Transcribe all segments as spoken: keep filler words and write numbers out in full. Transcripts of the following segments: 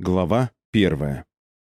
Глава первая.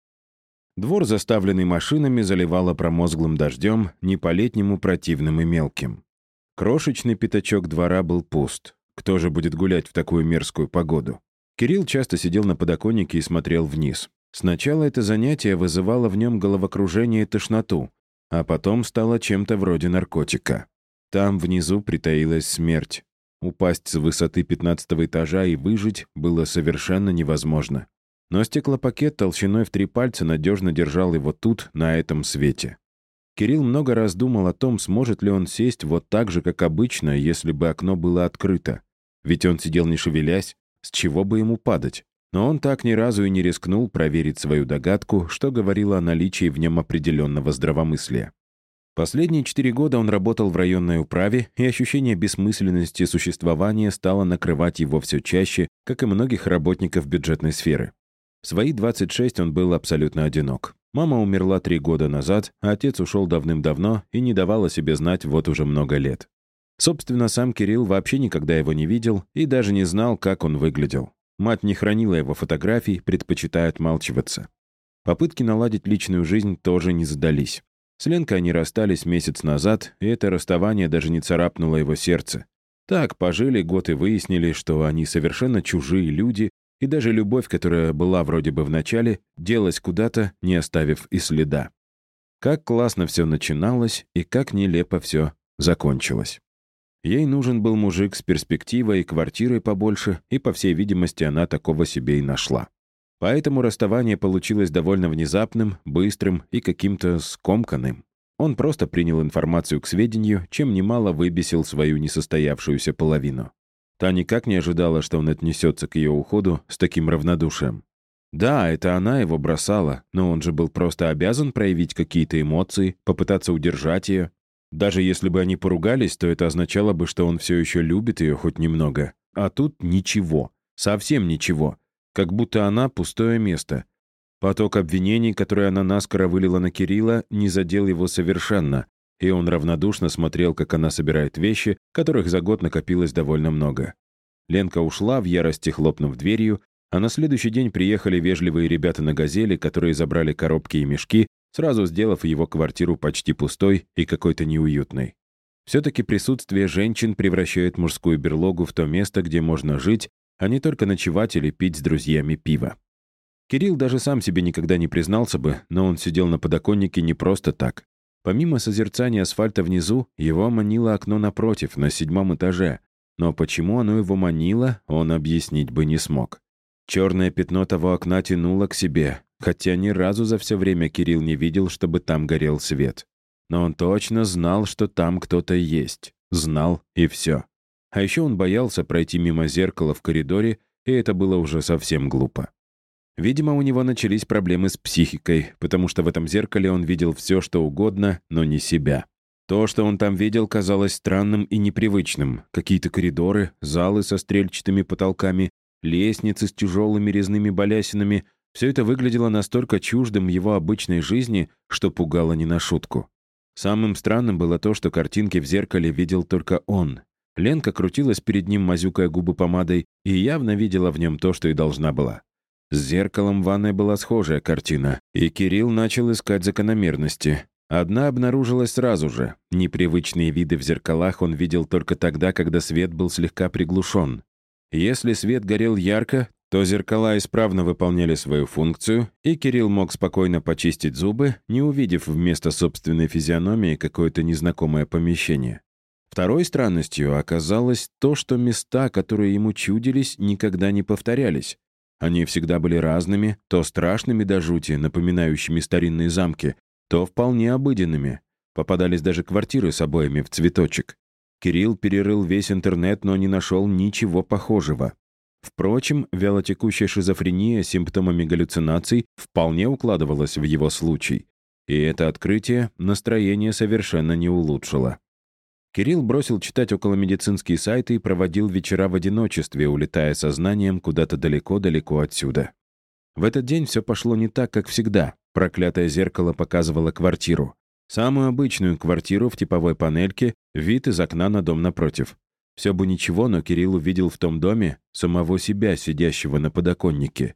Двор, заставленный машинами, заливало промозглым дождем, не по-летнему противным и мелким. Крошечный пятачок двора был пуст. Кто же будет гулять в такую мерзкую погоду? Кирилл часто сидел на подоконнике и смотрел вниз. Сначала это занятие вызывало в нем головокружение и тошноту, а потом стало чем-то вроде наркотика. Там внизу притаилась смерть. Упасть с высоты пятнадцатого этажа и выжить было совершенно невозможно. Но стеклопакет толщиной в три пальца надежно держал его тут, на этом свете. Кирилл много раз думал о том, сможет ли он сесть вот так же, как обычно, если бы окно было открыто. Ведь он сидел не шевелясь, с чего бы ему падать? Но он так ни разу и не рискнул проверить свою догадку, что говорило о наличии в нем определенного здравомыслия. Последние четыре года он работал в районной управе, и ощущение бессмысленности существования стало накрывать его все чаще, как и многих работников бюджетной сферы. В свои двадцать шесть он был абсолютно одинок. Мама умерла три года назад, а отец ушел давным-давно и не давал о себе знать вот уже много лет. Собственно, сам Кирилл вообще никогда его не видел и даже не знал, как он выглядел. Мать не хранила его фотографий, предпочитая отмалчиваться. Попытки наладить личную жизнь тоже не задались. С Ленкой они расстались месяц назад, и это расставание даже не царапнуло его сердце. Так, пожили год и выяснили, что они совершенно чужие люди, и даже любовь, которая была вроде бы в начале, делась куда-то, не оставив и следа. Как классно все начиналось, и как нелепо все закончилось. Ей нужен был мужик с перспективой и квартирой побольше, и, по всей видимости, она такого себе и нашла. Поэтому расставание получилось довольно внезапным, быстрым и каким-то скомканным. Он просто принял информацию к сведению, чем немало выбесил свою несостоявшуюся половину. Та никак не ожидала, что он отнесется к ее уходу с таким равнодушием. Да, это она его бросала, но он же был просто обязан проявить какие-то эмоции, попытаться удержать ее. Даже если бы они поругались, то это означало бы, что он все еще любит ее хоть немного. А тут ничего, совсем ничего. Как будто она пустое место. Поток обвинений, которые она наскоро вылила на Кирилла, не задел его совершенно, и он равнодушно смотрел, как она собирает вещи, которых за год накопилось довольно много. Ленка ушла, в ярости хлопнув дверью, а на следующий день приехали вежливые ребята на «Газели», которые забрали коробки и мешки, сразу сделав его квартиру почти пустой и какой-то неуютной. Все-таки присутствие женщин превращает мужскую берлогу в то место, где можно жить, а не только ночевать или пить с друзьями пиво. Кирилл даже сам себе никогда не признался бы, но он сидел на подоконнике не просто так. Помимо созерцания асфальта внизу, его манило окно напротив, на седьмом этаже. Но почему оно его манило, он объяснить бы не смог. Черное пятно того окна тянуло к себе, хотя ни разу за все время Кирилл не видел, чтобы там горел свет. Но он точно знал, что там кто-то есть. Знал, и все. А еще он боялся пройти мимо зеркала в коридоре, и это было уже совсем глупо. Видимо, у него начались проблемы с психикой, потому что в этом зеркале он видел все, что угодно, но не себя. То, что он там видел, казалось странным и непривычным. Какие-то коридоры, залы со стрельчатыми потолками, лестницы с тяжелыми резными балясинами — все это выглядело настолько чуждым его обычной жизни, что пугало не на шутку. Самым странным было то, что картинки в зеркале видел только он. Ленка крутилась перед ним, мазюкая губы помадой, и явно видела в нем то, что и должна была. С зеркалом в ванной была схожая картина, и Кирилл начал искать закономерности. Одна обнаружилась сразу же. Непривычные виды в зеркалах он видел только тогда, когда свет был слегка приглушен. Если свет горел ярко, то зеркала исправно выполняли свою функцию, и Кирилл мог спокойно почистить зубы, не увидев вместо собственной физиономии какое-то незнакомое помещение. Второй странностью оказалось то, что места, которые ему чудились, никогда не повторялись. Они всегда были разными, то страшными до жути, напоминающими старинные замки, то вполне обыденными. Попадались даже квартиры с обоями в цветочек. Кирилл перерыл весь интернет, но не нашел ничего похожего. Впрочем, вялотекущая шизофрения с симптомами галлюцинаций вполне укладывалась в его случай. И это открытие настроение совершенно не улучшило. Кирилл бросил читать околомедицинские сайты и проводил вечера в одиночестве, улетая сознанием куда-то далеко-далеко отсюда. В этот день все пошло не так, как всегда. Проклятое зеркало показывало квартиру. Самую обычную квартиру в типовой панельке, вид из окна на дом напротив. Все бы ничего, но Кирилл увидел в том доме самого себя, сидящего на подоконнике.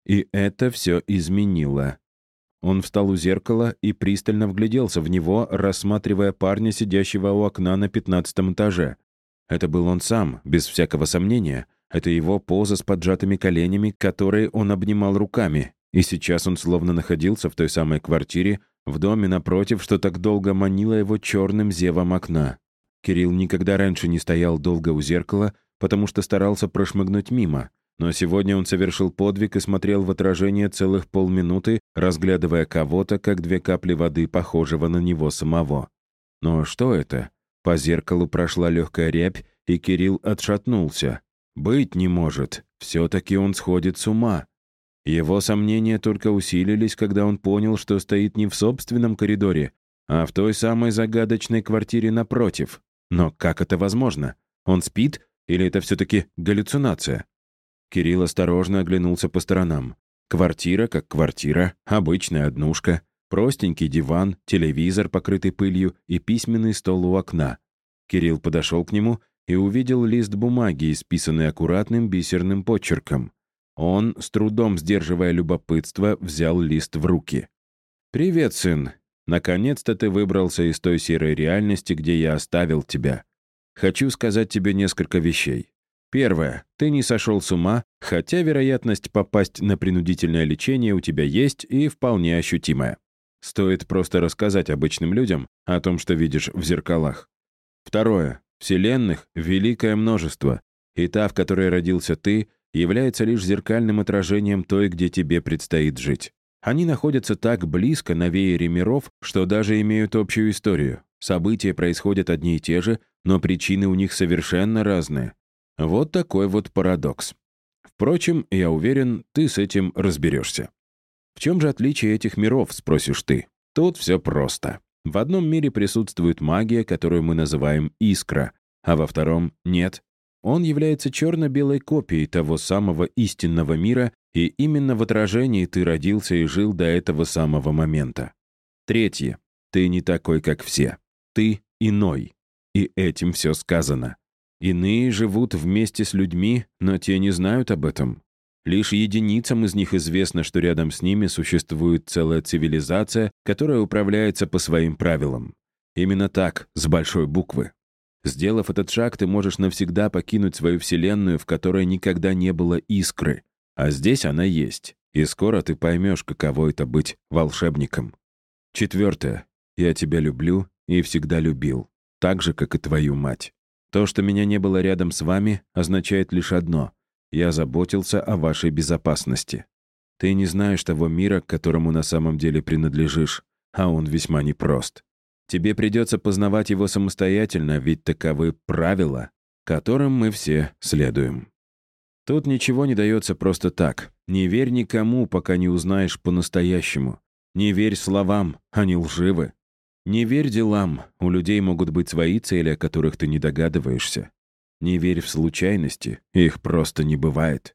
И это все изменило. Он встал у зеркала и пристально вгляделся в него, рассматривая парня, сидящего у окна на пятнадцатом этаже. Это был он сам, без всякого сомнения. Это его поза с поджатыми коленями, которые он обнимал руками. И сейчас он словно находился в той самой квартире, в доме напротив, что так долго манило его черным зевом окна. Кирилл никогда раньше не стоял долго у зеркала, потому что старался прошмыгнуть мимо. Но сегодня он совершил подвиг и смотрел в отражение целых полминуты, разглядывая кого-то, как две капли воды, похожего на него самого. Но что это? По зеркалу прошла легкая рябь, и Кирилл отшатнулся. Быть не может. Все-таки он сходит с ума. Его сомнения только усилились, когда он понял, что стоит не в собственном коридоре, а в той самой загадочной квартире напротив. Но как это возможно? Он спит? Или это все-таки галлюцинация? Кирилл осторожно оглянулся по сторонам. Квартира как квартира, обычная однушка, простенький диван, телевизор, покрытый пылью, и письменный стол у окна. Кирилл подошел к нему и увидел лист бумаги, исписанный аккуратным бисерным почерком. Он, с трудом сдерживая любопытство, взял лист в руки. «Привет, сын. Наконец-то ты выбрался из той серой реальности, где я оставил тебя. Хочу сказать тебе несколько вещей. Первое. Ты не сошел с ума, хотя вероятность попасть на принудительное лечение у тебя есть и вполне ощутимая. Стоит просто рассказать обычным людям о том, что видишь в зеркалах. Второе. Вселенных великое множество, и та, в которой родился ты, является лишь зеркальным отражением той, где тебе предстоит жить. Они находятся так близко на веере миров, что даже имеют общую историю. События происходят одни и те же, но причины у них совершенно разные. Вот такой вот парадокс. Впрочем, я уверен, ты с этим разберешься. В чем же отличие этих миров, спросишь ты? Тут все просто. В одном мире присутствует магия, которую мы называем искра, а во втором — нет. Он является черно-белой копией того самого истинного мира, и именно в отражении ты родился и жил до этого самого момента. Третье. Ты не такой, как все. Ты иной. И этим все сказано. Иные живут вместе с людьми, но те не знают об этом. Лишь единицам из них известно, что рядом с ними существует целая цивилизация, которая управляется по своим правилам. Именно так, с большой буквы. Сделав этот шаг, ты можешь навсегда покинуть свою вселенную, в которой никогда не было искры. А здесь она есть, и скоро ты поймешь, каково это быть волшебником. Четвертое. Я тебя люблю и всегда любил, так же, как и твою мать. То, что меня не было рядом с вами, означает лишь одно — я заботился о вашей безопасности. Ты не знаешь того мира, к которому на самом деле принадлежишь, а он весьма непрост. Тебе придется познавать его самостоятельно, ведь таковы правила, которым мы все следуем. Тут ничего не дается просто так. Не верь никому, пока не узнаешь по-настоящему. Не верь словам, они лживы. Не верь делам, у людей могут быть свои цели, о которых ты не догадываешься. Не верь в случайности, их просто не бывает.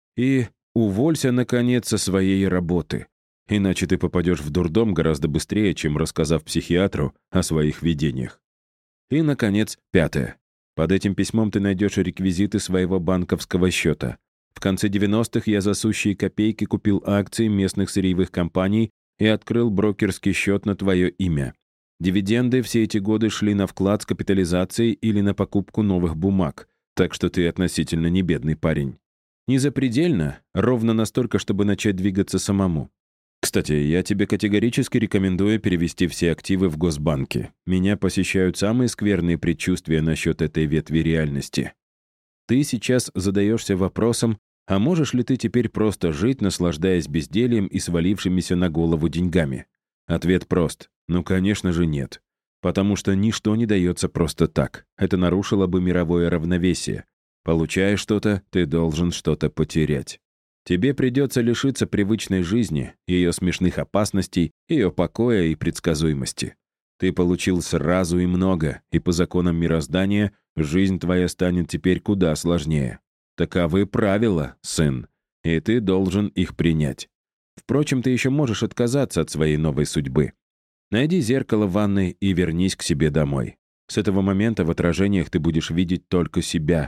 И уволься, наконец, со своей работы. Иначе ты попадешь в дурдом гораздо быстрее, чем рассказав психиатру о своих видениях. И, наконец, пятое. Под этим письмом ты найдешь реквизиты своего банковского счета. В конце девяностых я за сущие копейки купил акции местных сырьевых компаний и открыл брокерский счет на твое имя. Дивиденды все эти годы шли на вклад с капитализацией или на покупку новых бумаг, так что ты относительно не бедный парень. Не запредельно, ровно настолько, чтобы начать двигаться самому. Кстати, я тебе категорически рекомендую перевести все активы в Госбанке. Меня посещают самые скверные предчувствия насчет этой ветви реальности. Ты сейчас задаешься вопросом, а можешь ли ты теперь просто жить, наслаждаясь бездельем и свалившимися на голову деньгами? Ответ прост. Ну, конечно же, нет. Потому что ничто не дается просто так. Это нарушило бы мировое равновесие. Получая что-то, ты должен что-то потерять. Тебе придется лишиться привычной жизни, ее смешных опасностей, ее покоя и предсказуемости. Ты получил сразу и много, и по законам мироздания жизнь твоя станет теперь куда сложнее. Таковы правила, сын, и ты должен их принять. Впрочем, ты еще можешь отказаться от своей новой судьбы. Найди зеркало в ванной и вернись к себе домой. С этого момента в отражениях ты будешь видеть только себя.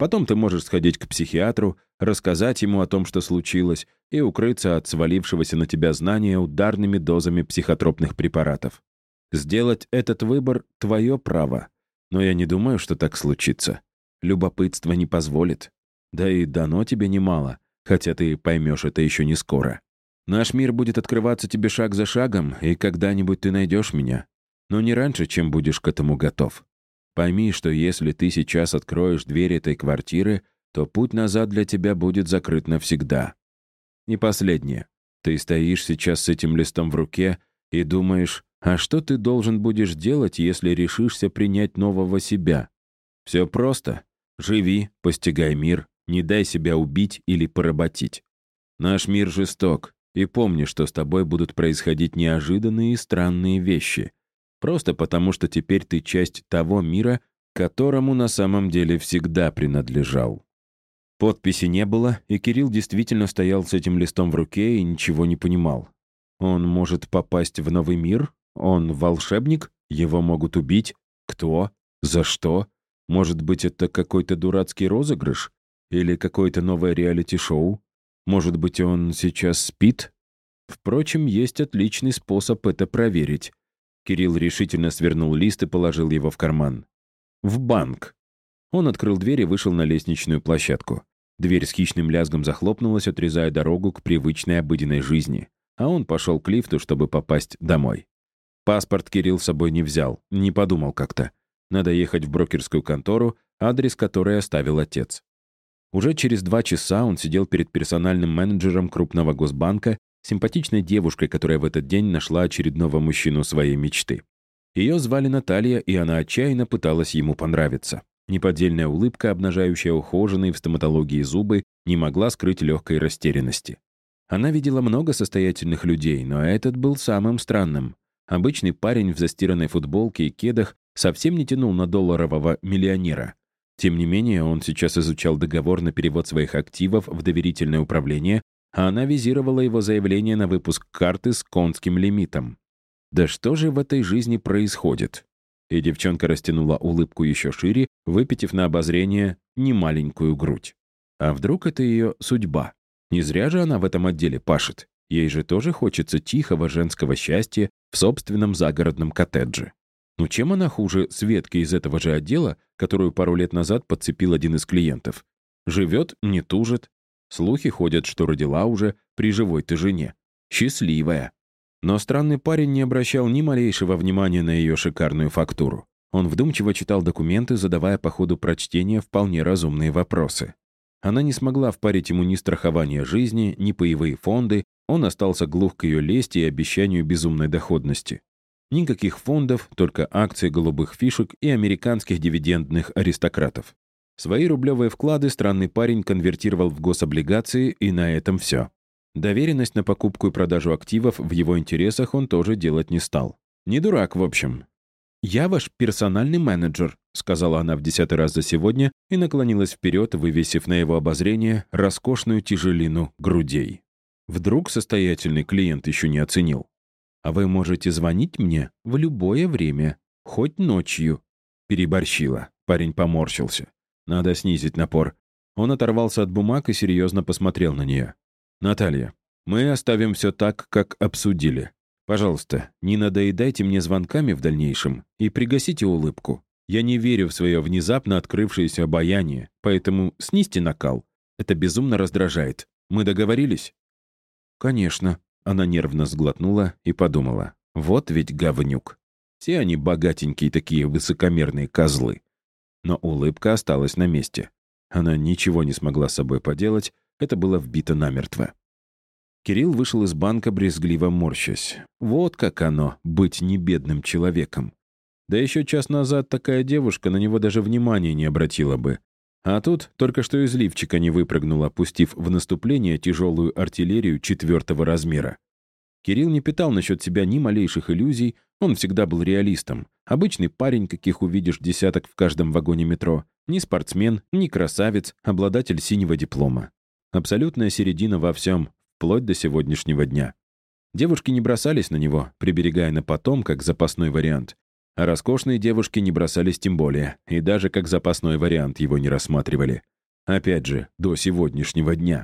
Потом ты можешь сходить к психиатру, рассказать ему о том, что случилось, и укрыться от свалившегося на тебя знания ударными дозами психотропных препаратов. Сделать этот выбор — твое право. Но я не думаю, что так случится. Любопытство не позволит. Да и дано тебе немало, хотя ты поймешь это еще не скоро. Наш мир будет открываться тебе шаг за шагом, и когда-нибудь ты найдешь меня. Но не раньше, чем будешь к этому готов. Пойми, что если ты сейчас откроешь дверь этой квартиры, то путь назад для тебя будет закрыт навсегда. И последнее. Ты стоишь сейчас с этим листом в руке и думаешь, а что ты должен будешь делать, если решишься принять нового себя? Все просто. Живи, постигай мир, не дай себя убить или поработить. Наш мир жесток, и помни, что с тобой будут происходить неожиданные и странные вещи. Просто потому, что теперь ты часть того мира, которому на самом деле всегда принадлежал. Подписи не было, и Кирилл действительно стоял с этим листом в руке и ничего не понимал. Он может попасть в новый мир? Он волшебник? Его могут убить? Кто? За что? Может быть, это какой-то дурацкий розыгрыш? Или какое-то новое реалити-шоу? Может быть, он сейчас спит? Впрочем, есть отличный способ это проверить. Кирилл решительно свернул лист и положил его в карман. В банк. Он открыл дверь и вышел на лестничную площадку. Дверь с хищным лязгом захлопнулась, отрезая дорогу к привычной обыденной жизни. А он пошел к лифту, чтобы попасть домой. Паспорт Кирилл с собой не взял, не подумал как-то. Надо ехать в брокерскую контору, адрес которой оставил отец. Уже через два часа он сидел перед персональным менеджером крупного госбанка, симпатичной девушкой, которая в этот день нашла очередного мужчину своей мечты. Ее звали Наталья, и она отчаянно пыталась ему понравиться. Неподдельная улыбка, обнажающая ухоженные в стоматологии зубы, не могла скрыть легкой растерянности. Она видела много состоятельных людей, но этот был самым странным. Обычный парень в застиранной футболке и кедах совсем не тянул на долларового миллионера. Тем не менее, он сейчас изучал договор на перевод своих активов в доверительное управление, а она визировала его заявление на выпуск карты с конским лимитом. Да что же в этой жизни происходит? И девчонка растянула улыбку еще шире, выпятив на обозрение немаленькую грудь. А вдруг это ее судьба? Не зря же она в этом отделе пашет. Ей же тоже хочется тихого женского счастья в собственном загородном коттедже. Ну чем она хуже Светки из этого же отдела, которую пару лет назад подцепил один из клиентов? Живет, не тужит. Слухи ходят, что родила уже при живой-то жене. Счастливая. Но странный парень не обращал ни малейшего внимания на ее шикарную фактуру. Он вдумчиво читал документы, задавая по ходу прочтения вполне разумные вопросы. Она не смогла впарить ему ни страхование жизни, ни паевые фонды, он остался глух к ее лести и обещанию безумной доходности. Никаких фондов, только акции голубых фишек и американских дивидендных аристократов. Свои рублевые вклады странный парень конвертировал в гособлигации, и на этом все. Доверенность на покупку и продажу активов в его интересах он тоже делать не стал. Не дурак, в общем. «Я ваш персональный менеджер», — сказала она в десятый раз за сегодня и наклонилась вперед, вывесив на его обозрение роскошную тяжелину грудей. Вдруг состоятельный клиент еще не оценил. «А вы можете звонить мне в любое время, хоть ночью». Переборщила. Парень поморщился. Надо снизить напор. Он оторвался от бумаг и серьезно посмотрел на нее. «Наталья, мы оставим все так, как обсудили. Пожалуйста, не надоедайте мне звонками в дальнейшем и пригасите улыбку. Я не верю в свое внезапно открывшееся обаяние, поэтому снизьте накал. Это безумно раздражает. Мы договорились?» «Конечно». Она нервно сглотнула и подумала. «Вот ведь говнюк. Все они богатенькие такие высокомерные козлы». Но улыбка осталась на месте. Она ничего не смогла с собой поделать, это было вбито намертво. Кирилл вышел из банка, брезгливо морщась. Вот как оно — быть небедным человеком. Да еще час назад такая девушка на него даже внимания не обратила бы. А тут только что из лифчика не выпрыгнула, пустив в наступление тяжелую артиллерию четвертого размера. Кирилл не питал насчет себя ни малейших иллюзий, он всегда был реалистом. Обычный парень, каких увидишь десяток в каждом вагоне метро. Ни спортсмен, ни красавец, обладатель синего диплома. Абсолютная середина во всем, вплоть до сегодняшнего дня. Девушки не бросались на него, приберегая на потом, как запасной вариант. А роскошные девушки не бросались тем более, и даже как запасной вариант его не рассматривали. Опять же, до сегодняшнего дня.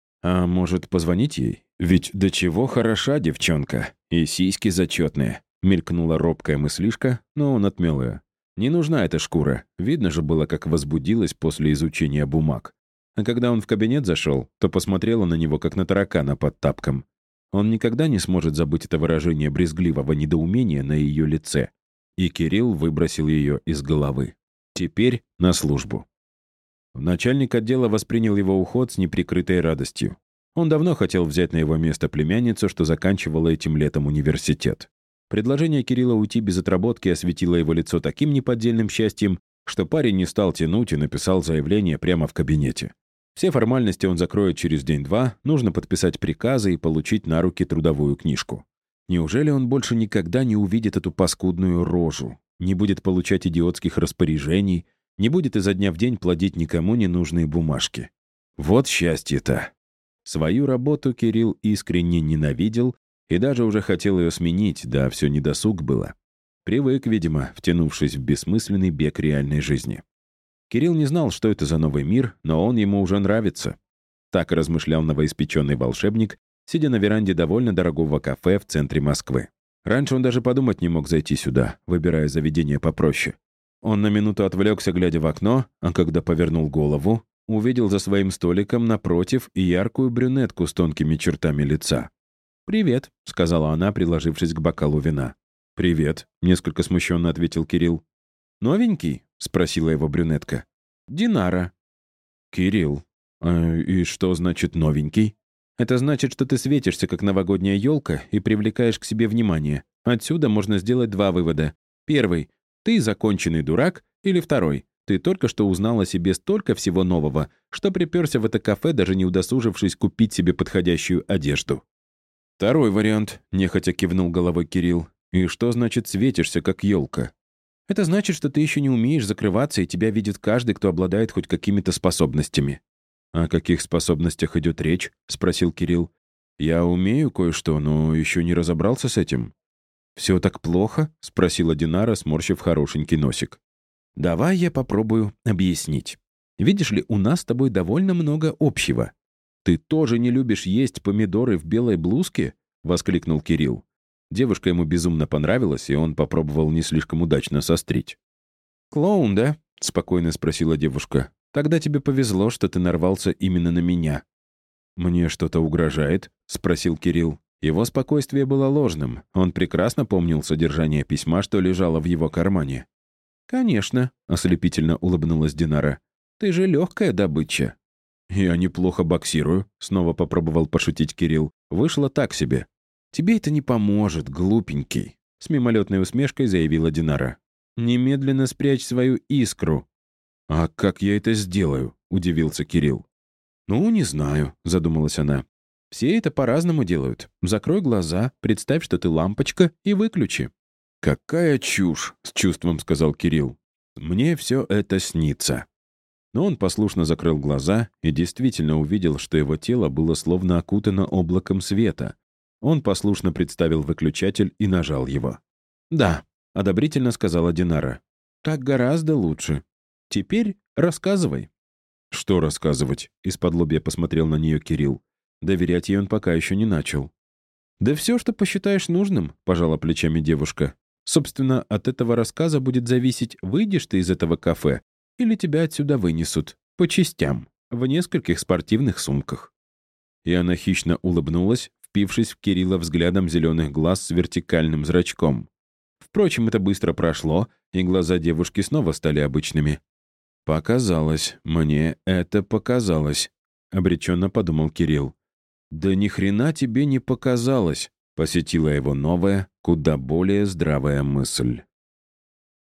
А может, позвонить ей? Ведь до чего хороша девчонка, и сиськи зачетные. Мелькнула робкая мыслишка, но он отмел ее. Не нужна эта шкура. Видно же было, как возбудилась после изучения бумаг. А когда он в кабинет зашел, то посмотрела на него, как на таракана под тапком. Он никогда не сможет забыть это выражение брезгливого недоумения на ее лице. И Кирилл выбросил ее из головы. Теперь на службу. Начальник отдела воспринял его уход с неприкрытой радостью. Он давно хотел взять на его место племянницу, что заканчивала этим летом университет. Предложение Кирилла уйти без отработки осветило его лицо таким неподдельным счастьем, что парень не стал тянуть и написал заявление прямо в кабинете. Все формальности он закроет через день-два, нужно подписать приказы и получить на руки трудовую книжку. Неужели он больше никогда не увидит эту паскудную рожу, не будет получать идиотских распоряжений, не будет изо дня в день плодить никому ненужные бумажки? Вот счастье-то! Свою работу Кирилл искренне ненавидел и даже уже хотел ее сменить, да все недосуг было. Привык, видимо, втянувшись в бессмысленный бег реальной жизни. Кирилл не знал, что это за новый мир, но он ему уже нравится. Так размышлял новоиспеченный волшебник, сидя на веранде довольно дорогого кафе в центре Москвы. Раньше он даже подумать не мог зайти сюда, выбирая заведение попроще. Он на минуту отвлекся, глядя в окно, а когда повернул голову, увидел за своим столиком напротив и яркую брюнетку с тонкими чертами лица. «Привет», — сказала она, приложившись к бокалу вина. «Привет», — несколько смущенно ответил Кирилл. «Новенький?» — спросила его брюнетка. «Динара». «Кирилл, а и что значит новенький?» «Это значит, что ты светишься, как новогодняя елка, и привлекаешь к себе внимание. Отсюда можно сделать два вывода. Первый — ты законченный дурак, или второй — ты только что узнал о себе столько всего нового, что приперся в это кафе, даже не удосужившись купить себе подходящую одежду». «Второй вариант», — нехотя кивнул головой Кирилл. «И что значит светишься, как елка?» «Это значит, что ты еще не умеешь закрываться, и тебя видит каждый, кто обладает хоть какими-то способностями». «О каких способностях идет речь?» — спросил Кирилл. «Я умею кое-что, но еще не разобрался с этим». «Все так плохо?» — спросила Динара, сморщив хорошенький носик. «Давай я попробую объяснить. Видишь ли, у нас с тобой довольно много общего. Ты тоже не любишь есть помидоры в белой блузке?» — воскликнул Кирилл. Девушка ему безумно понравилась, и он попробовал не слишком удачно сострить. «Клоун, да?» — спокойно спросила девушка. «Тогда тебе повезло, что ты нарвался именно на меня». «Мне что-то угрожает?» — спросил Кирилл. Его спокойствие было ложным. Он прекрасно помнил содержание письма, что лежало в его кармане. «Конечно», — ослепительно улыбнулась Динара. «Ты же легкая добыча». «Я неплохо боксирую», — снова попробовал пошутить Кирилл. «Вышло так себе». «Тебе это не поможет, глупенький», — с мимолетной усмешкой заявила Динара. «Немедленно спрячь свою искру». «А как я это сделаю?» — удивился Кирилл. «Ну, не знаю», — задумалась она. «Все это по-разному делают. Закрой глаза, представь, что ты лампочка, и выключи». «Какая чушь!» — с чувством сказал Кирилл. «Мне все это снится». Но он послушно закрыл глаза и действительно увидел, что его тело было словно окутано облаком света. Он послушно представил выключатель и нажал его. «Да», — одобрительно сказала Динара. «Так гораздо лучше. Теперь рассказывай». «Что рассказывать?» — из-под посмотрел на нее Кирилл. Доверять ей он пока еще не начал. «Да все, что посчитаешь нужным», — пожала плечами девушка. «Собственно, от этого рассказа будет зависеть, выйдешь ты из этого кафе или тебя отсюда вынесут, по частям, в нескольких спортивных сумках». И она хищно улыбнулась, впившись в Кирилла взглядом зеленых глаз с вертикальным зрачком. Впрочем, это быстро прошло, и глаза девушки снова стали обычными. «Показалось, мне это показалось», — обреченно подумал Кирилл. «Да ни хрена тебе не показалось», — посетила его новая, куда более здравая мысль.